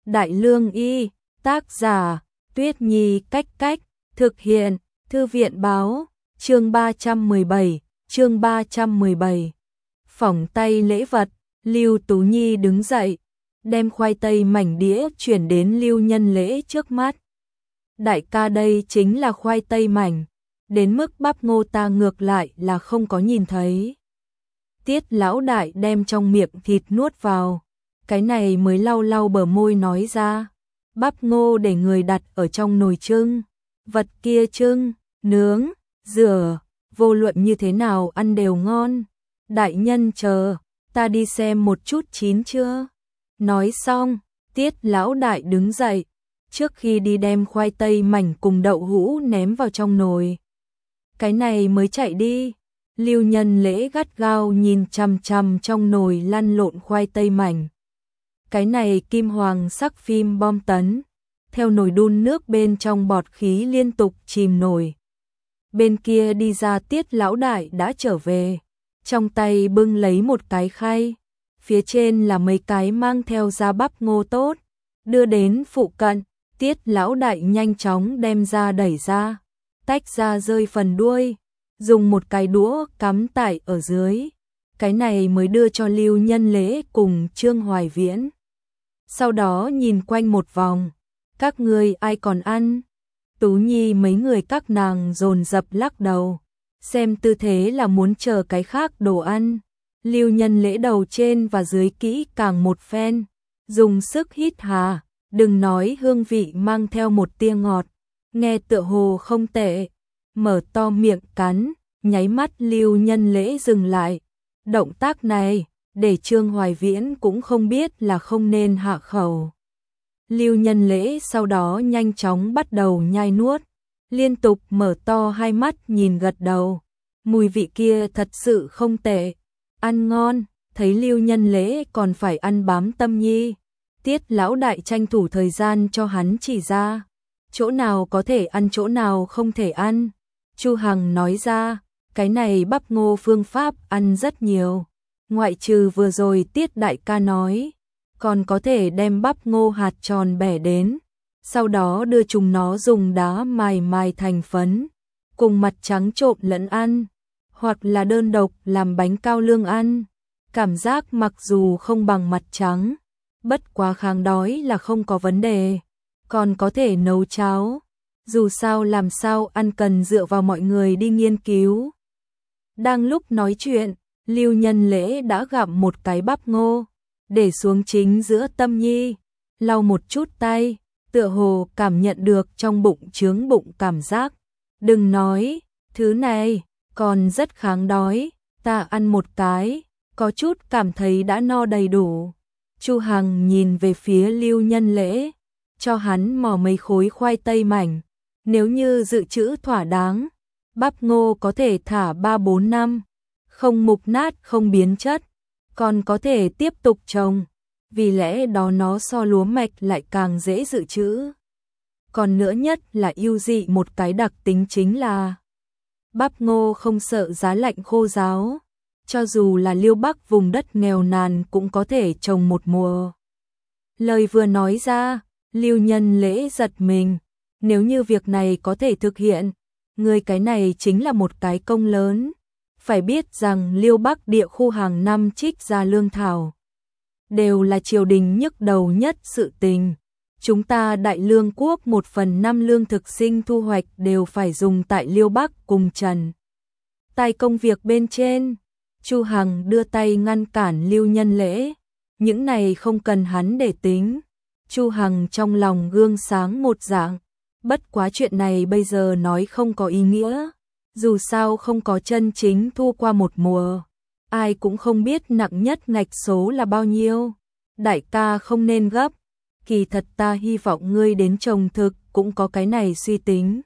Đại Lương Y, tác giả, Tuyết Nhi Cách Cách, thực hiện, Thư viện Báo, chương 317. Phỏng tay lễ vật, Lưu Tú Nhi đứng dậy, đem khoai tây mảnh đĩa chuyển đến Lưu Nhân Lễ trước mắt. Đại ca, đây chính là khoai tây mảnh, đến mức bắp ngô ta ngược lại là không có nhìn thấy. Tiết lão đại đem trong miệng thịt nuốt vào, cái này mới lau lau bờ môi nói ra, bắp ngô để người đặt ở trong nồi trưng, vật kia trưng, nướng, rửa, vô luận như thế nào ăn đều ngon. Đại nhân chờ, ta đi xem một chút chín chưa. Nói xong, Tiết lão đại đứng dậy, trước khi đi đem khoai tây mảnh cùng đậu hũ ném vào trong nồi. Cái này mới chạy đi. Lưu Nhân Lễ gắt gao nhìn chằm chằm trong nồi lăn lộn khoai tây mảnh. Cái này kim hoàng sắc phim bom tấn, theo nồi đun nước bên trong bọt khí liên tục chìm nổi. Bên kia đi ra Tiết lão đại đã trở về, trong tay bưng lấy một cái khay, phía trên là mấy cái mang theo da bắp ngô tốt, đưa đến phụ cận. Tiết lão đại nhanh chóng đem ra đẩy ra, tách ra rơi phần đuôi, dùng một cái đũa cắm tại ở dưới, cái này mới đưa cho Lưu Nhân Lễ cùng Trương Hoài Viễn. Sau đó nhìn quanh một vòng, các ngươi ai còn ăn? Tú Nhi mấy người các nàng dồn dập lắc đầu, xem tư thế là muốn chờ cái khác đồ ăn. Lưu Nhân Lễ đầu trên và dưới kỹ càng một phen, dùng sức hít hà, đừng nói hương vị mang theo một tia ngọt, nghe tựa hồ không tệ. Mở to miệng cắn, nháy mắt Lưu Nhân Lễ dừng lại. Động tác này, để Trương Hoài Viễn cũng không biết là không nên hạ khẩu. Lưu Nhân Lễ sau đó nhanh chóng bắt đầu nhai nuốt, liên tục mở to hai mắt nhìn gật đầu. Mùi vị kia thật sự không tệ, ăn ngon. Thấy Lưu Nhân Lễ còn phải ăn bám Tâm Nhi, Tiết lão đại tranh thủ thời gian cho hắn chỉ ra, chỗ nào có thể ăn chỗ nào không thể ăn. Chu Hằng nói ra, cái này bắp ngô phương pháp ăn rất nhiều, ngoại trừ vừa rồi Tiết đại ca nói, còn có thể đem bắp ngô hạt tròn bẻ đến, sau đó đưa chúng nó dùng đá mài thành phấn, cùng mặt trắng trộn lẫn ăn, hoặc là đơn độc làm bánh cao lương ăn. Cảm giác mặc dù không bằng mặt trắng, bất quá kháng đói là không có vấn đề, còn có thể nấu cháo. Dù sao làm sao ăn cần dựa vào mọi người đi nghiên cứu. Đang lúc nói chuyện, Lưu Nhân Lễ đã gặm một cái bắp ngô, để xuống chính giữa Tâm Nhi, lau một chút tay, tựa hồ cảm nhận được trong bụng chướng bụng cảm giác. Đừng nói, thứ này còn rất kháng đói, ta ăn một cái, có chút cảm thấy đã no đầy đủ. Chu Hằng nhìn về phía Lưu Nhân Lễ, cho hắn mò mấy khối khoai tây mảnh. Nếu như dự trữ thỏa đáng, bắp ngô có thể thả 3-4 năm, không mục nát không biến chất, còn có thể tiếp tục trồng, vì lẽ đó nó so lúa mạch lại càng dễ dự trữ. Còn nữa nhất là ưu dị một cái đặc tính chính là bắp ngô không sợ giá lạnh khô ráo, cho dù là Liêu Bắc vùng đất nghèo nàn cũng có thể trồng một mùa. Lời vừa nói ra, Lưu Nhân Lễ giật mình. Nếu như việc này có thể thực hiện, người cái này chính là một cái công lớn. Phải biết rằng Liêu Bắc địa khu hàng năm trích ra lương thảo, đều là triều đình nhức đầu nhất sự tình. Chúng ta Đại Lương quốc 1/5 lương thực sinh thu hoạch đều phải dùng tại Liêu Bắc cùng Trần Tài công việc bên trên. Chu Hằng đưa tay ngăn cản Lưu Nhân Lễ, những này không cần hắn để tính. Chu Hằng trong lòng gương sáng một dạng. Bất quá chuyện này bây giờ nói không có ý nghĩa, dù sao không có chân chính thu qua một mùa, ai cũng không biết nặng nhất ngạch số là bao nhiêu. Đại ca không nên gấp, kỳ thật ta hy vọng ngươi đến trồng thực cũng có cái này suy tính.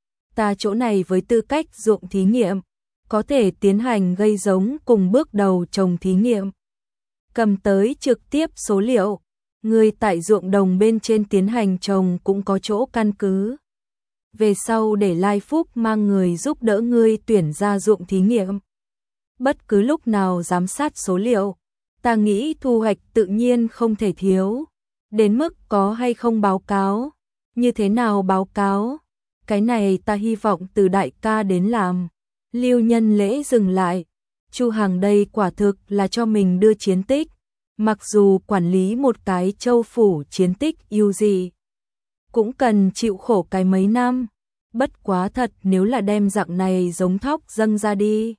Ta chỗ này với tư cách ruộng thí nghiệm, có thể tiến hành gây giống cùng bước đầu trồng thí nghiệm. Cầm tới trực tiếp số liệu, ngươi tại ruộng đồng bên trên tiến hành trồng cũng có chỗ căn cứ. Về sau để Lai Phúc mang người giúp đỡ ngươi tuyển ra ruộng thí nghiệm. Bất cứ lúc nào giám sát số liệu, ta nghĩ thu hoạch tự nhiên không thể thiếu. Đến mức có hay không báo cáo? Như thế nào báo cáo? Cái này ta hy vọng từ đại ca đến làm. Lưu Nhân Lễ dừng lại. Chu Hằng đây quả thực là cho mình đưa chiến tích. Mặc dù quản lý một cái châu phủ chiến tích yêu gì, cũng cần chịu khổ cái mấy năm. Bất quá thật, nếu là đem dạng này giống thóc dâng ra đi,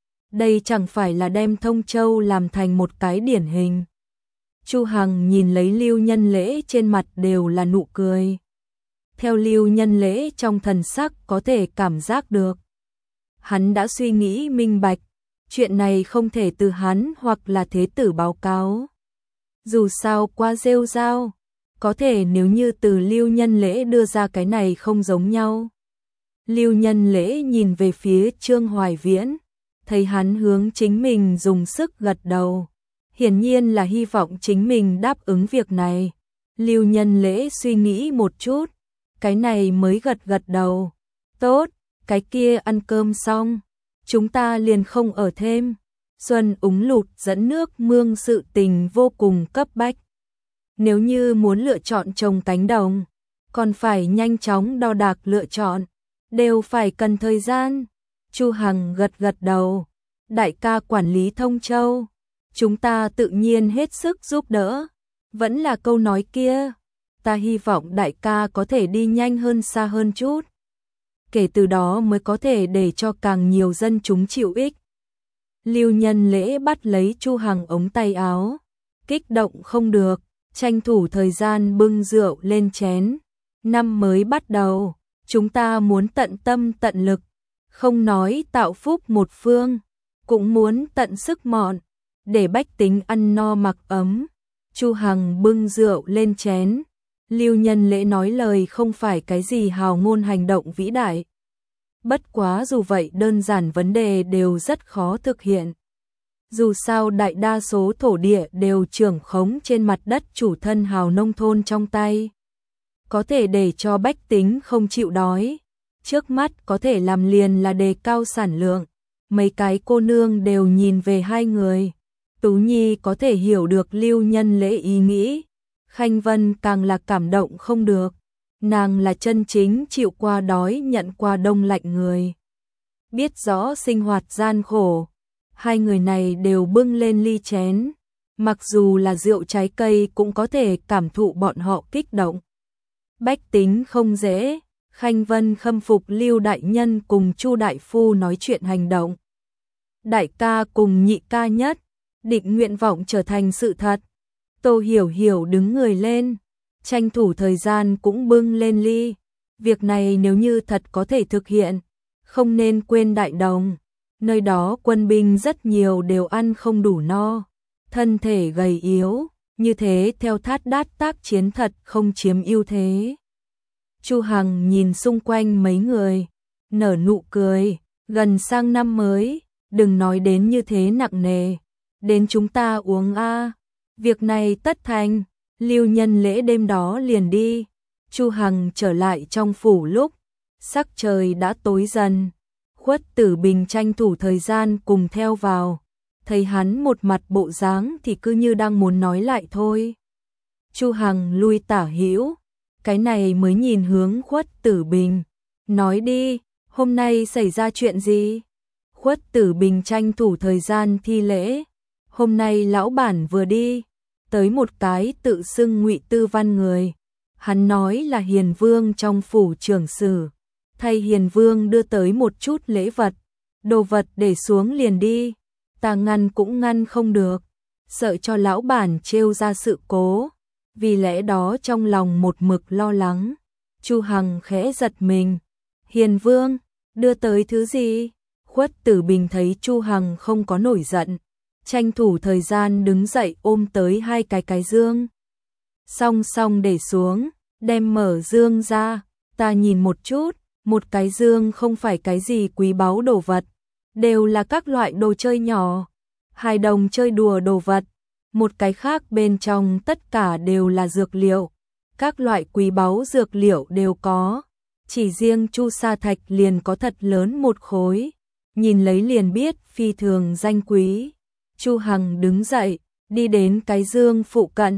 đây chẳng phải là đem Thông Châu làm thành một cái điển hình. Chu Hằng nhìn lấy Lưu Nhân Lễ, trên mặt đều là nụ cười. Theo Lưu Nhân Lễ trong thần sắc có thể cảm giác được, hắn đã suy nghĩ minh bạch, chuyện này không thể từ hắn hoặc là thế tử báo cáo. Dù sao qua rêu rao, có thể nếu như từ Lưu Nhân Lễ đưa ra cái này không giống nhau. Lưu Nhân Lễ nhìn về phía Trương Hoài Viễn, thấy hắn hướng chính mình dùng sức gật đầu, hiển nhiên là hy vọng chính mình đáp ứng việc này. Lưu Nhân Lễ suy nghĩ một chút, cái này mới gật gật đầu. Tốt, cái kia ăn cơm xong, chúng ta liền không ở thêm. Xuân úng lụt dẫn nước mương sự tình vô cùng cấp bách. Nếu như muốn lựa chọn trồng cánh đồng, còn phải nhanh chóng đo đạc lựa chọn, đều phải cần thời gian. Chu Hằng gật gật đầu. Đại ca quản lý Thông Châu, chúng ta tự nhiên hết sức giúp đỡ. Vẫn là câu nói kia, ta hy vọng đại ca có thể đi nhanh hơn, xa hơn chút. Kể từ đó mới có thể để cho càng nhiều dân chúng chịu ích. Lưu Nhân Lễ bắt lấy Chu Hằng ống tay áo, kích động không được, tranh thủ thời gian bưng rượu lên chén. Năm mới bắt đầu, chúng ta muốn tận tâm tận lực, không nói tạo phúc một phương, cũng muốn tận sức mọn, để bách tính ăn no mặc ấm. Chu Hằng bưng rượu lên chén. Lưu Nhân Lễ nói lời không phải cái gì hào ngôn hành động vĩ đại. Bất quá dù vậy đơn giản vấn đề đều rất khó thực hiện. Dù sao đại đa số thổ địa đều trưởng khống trên mặt đất chủ thân hào nông thôn trong tay. Có thể để cho bách tính không chịu đói. Trước mắt có thể làm liền là đề cao sản lượng. Mấy cái cô nương đều nhìn về hai người. Tú Nhi có thể hiểu được Lưu Nhân Lễ ý nghĩ. Khanh Vân càng là cảm động không được. Nàng là chân chính chịu qua đói nhận qua đông lạnh người. Biết rõ sinh hoạt gian khổ. Hai người này đều bưng lên ly chén. Mặc dù là rượu trái cây cũng có thể cảm thụ bọn họ kích động. Bách tính không dễ. Khanh Vân khâm phục Lưu đại nhân cùng Chu đại phu nói chuyện hành động. Đại ca cùng nhị ca nhất, định nguyện vọng trở thành sự thật. Tô Hiểu Hiểu đứng người lên, tranh thủ thời gian cũng bưng lên ly. Việc này nếu như thật có thể thực hiện, không nên quên Đại Đồng. Nơi đó quân binh rất nhiều đều ăn không đủ no, thân thể gầy yếu, như thế theo Thát Đát tác chiến thật không chiếm ưu thế. Chu Hằng nhìn xung quanh mấy người, nở nụ cười, gần sang năm mới, đừng nói đến như thế nặng nề, đến chúng ta uống a. Việc này tất thành. Lưu Nhân Lễ đêm đó liền đi. Chu Hằng trở lại trong phủ lúc sắc trời đã tối dần. Khuất Tử Bình tranh thủ thời gian cùng theo vào, thấy hắn một mặt bộ dáng thì cứ như đang muốn nói lại thôi. Chu Hằng lui tả hữu, cái này mới nhìn hướng Khuất Tử Bình, nói đi, hôm nay xảy ra chuyện gì? Khuất Tử Bình tranh thủ thời gian thi lễ, hôm nay lão bản vừa đi, tới một cái tự xưng Ngụy Tư Văn người, hắn nói là Hiền Vương trong phủ trưởng sử, thay Hiền Vương đưa tới một chút lễ vật, đồ vật để xuống liền đi, ta ngăn cũng ngăn không được, sợ cho lão bản trêu ra sự cố, vì lẽ đó trong lòng một mực lo lắng. Chu Hằng khẽ giật mình, Hiền Vương đưa tới thứ gì? Khuất Tử Bình thấy Chu Hằng không có nổi giận, tranh thủ thời gian đứng dậy ôm tới hai cái dương, song song để xuống, đem mở dương ra, ta nhìn một chút, một cái dương không phải cái gì quý báu đồ vật, đều là các loại đồ chơi nhỏ, hài đồng chơi đùa đồ vật, một cái khác bên trong tất cả đều là dược liệu, các loại quý báu dược liệu đều có, chỉ riêng chu sa thạch liền có thật lớn một khối, nhìn lấy liền biết phi thường danh quý. Chu Hằng đứng dậy, đi đến cái dương phụ cận,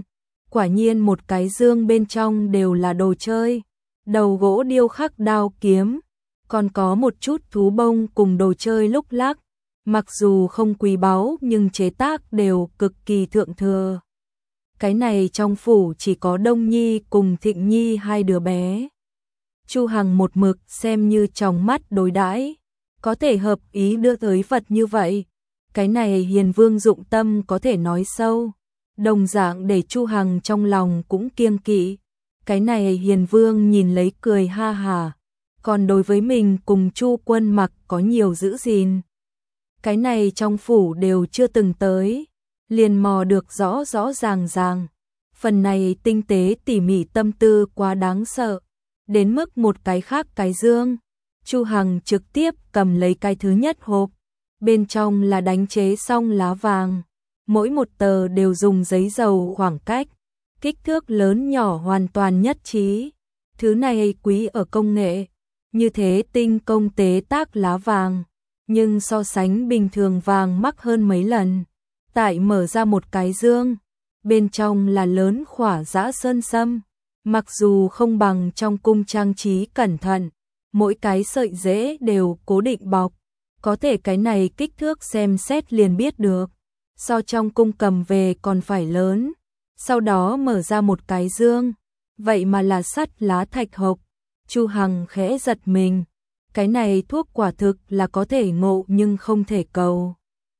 Quả nhiên một cái dương bên trong đều là đồ chơi, đầu gỗ điêu khắc đao kiếm, còn có một chút thú bông cùng đồ chơi lúc lắc, mặc dù không quý báu nhưng chế tác đều cực kỳ thượng thừa. Cái này trong phủ chỉ có Đông Nhi cùng Thịnh Nhi hai đứa bé. Chu Hằng một mực xem như trong mắt đối đãi, có thể hợp ý đưa tới vật như vậy. Cái này Hiền Vương dụng tâm có thể nói sâu, đồng dạng để Chu Hằng trong lòng cũng kiêng kỵ. Cái này Hiền Vương nhìn lấy cười ha hà, còn đối với mình cùng Chu Quân Mặc có nhiều giữ gìn. Cái này trong phủ đều chưa từng tới, liền mò được rõ rõ ràng ràng. Phần này tinh tế tỉ mỉ tâm tư quá đáng sợ, đến mức một cái khác cái dương. Chu Hằng trực tiếp cầm lấy cái thứ nhất hộp, bên trong là đánh chế xong lá vàng, mỗi một tờ đều dùng giấy dầu khoảng cách, kích thước lớn nhỏ hoàn toàn nhất trí. Thứ này quý ở công nghệ, như thế tinh công tế tác lá vàng, nhưng so sánh bình thường vàng mắc hơn mấy lần. Tại mở ra một cái dương, bên trong là lớn khỏa dã sơn sâm, mặc dù không bằng trong cung trang trí cẩn thận, mỗi cái sợi rễ đều cố định bọc, có thể cái này kích thước xem xét liền biết được, so trong cung cầm về còn phải lớn. Sau đó mở ra một cái dương, vậy mà là sắt lá thạch hộc. Chu Hằng khẽ giật mình, cái này thuốc quả thực là có thể ngộ nhưng không thể cầu.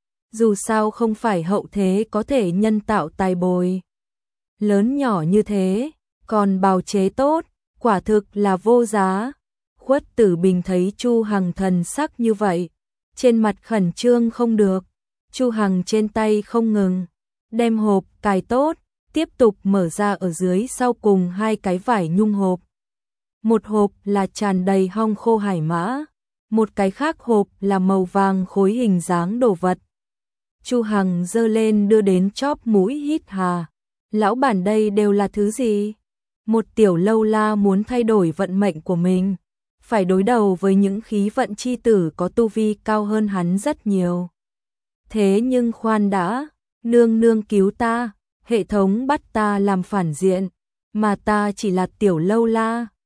Dù sao không phải hậu thế có thể nhân tạo tài bồi. Lớn nhỏ như thế, còn bào chế tốt, quả thực là vô giá. Khuất Tử Bình thấy Chu Hằng thần sắc như vậy, trên mặt khẩn trương không được. Chu Hằng trên tay không ngừng, đem hộp cài tốt, tiếp tục mở ra ở dưới sau cùng hai cái vải nhung hộp. Một hộp là tràn đầy hong khô hải mã, một cái khác hộp là màu vàng khối hình dáng đồ vật. Chu Hằng giơ lên đưa đến chóp mũi hít hà. Lão bản đây đều là thứ gì? Một tiểu lâu la muốn thay đổi vận mệnh của mình, phải đối đầu với những khí vận chi tử có tu vi cao hơn hắn rất nhiều. Thế nhưng khoan đã, nương nương cứu ta, hệ thống bắt ta làm phản diện, mà ta chỉ là tiểu lâu la.